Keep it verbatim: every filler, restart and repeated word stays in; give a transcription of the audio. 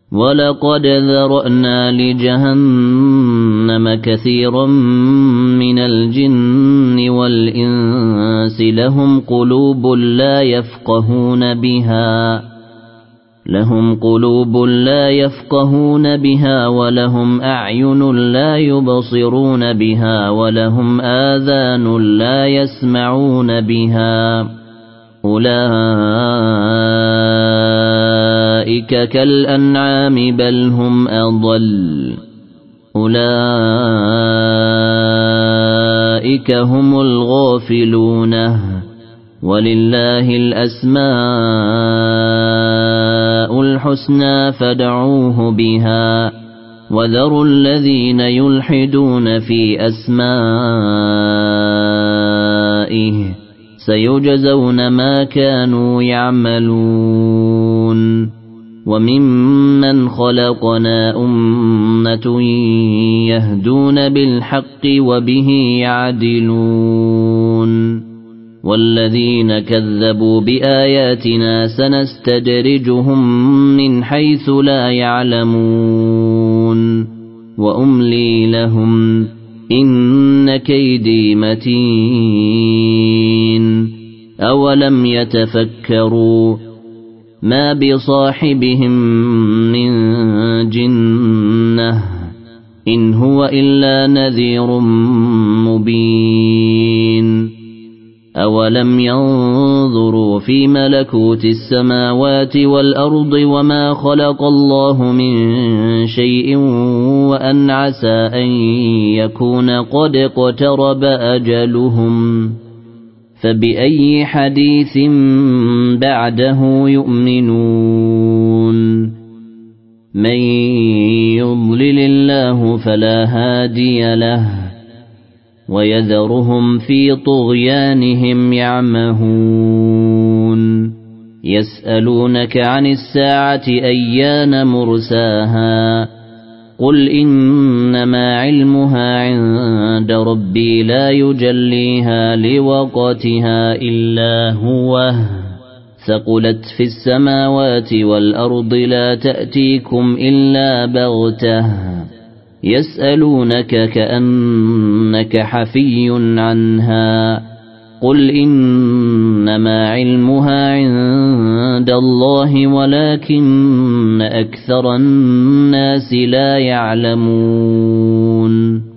ولقد ذرأنا لجهنم كثيرا من الجن والإنس لهم قلوب لا يفقهون بها لهم قلوب لا يفقهون بها ولهم أعين لا يبصرون بها ولهم آذان لا يسمعون بها أولئك كالأنعام بل هم أضل أولئك هم الغافلون ولله الأسماء الحسنى فادعوه بها وذروا الذين يلحدون في أسمائه سيجزون ما كانوا يعملون وممن خلقنا أمة يهدون بالحق وبه يعدلون والذين كذبوا بآياتنا سنستدرجهم من حيث لا يعلمون وأملي لهم إن كيدي متين أولم يتفكروا ما بصاحبهم من جنة إن هو إلا نذير مبين أولم ينظروا في ملكوت السماوات والأرض وما خلق الله من شيء وأن عسى أن يكون قد اقترب أجلهم فبأي حديث بعده يؤمنون من يضلل الله فلا هادي له ويذرهم في طغيانهم يعمهون يسألونك عن الساعة أيان مرساها قل إنما علمها عند ربي لا يجليها لوقتها إلا هو ثقلت في السماوات والأرض لا تأتيكم إلا بغتة يسألونك كأنك حفي عنها قل إنما علمها عند الله ولكن أكثر الناس لا يعلمون